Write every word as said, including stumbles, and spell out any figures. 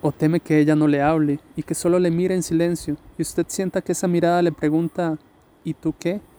O teme que ella no le hable y que solo le mire en silencio y usted sienta que esa mirada le pregunta: ¿y tú qué?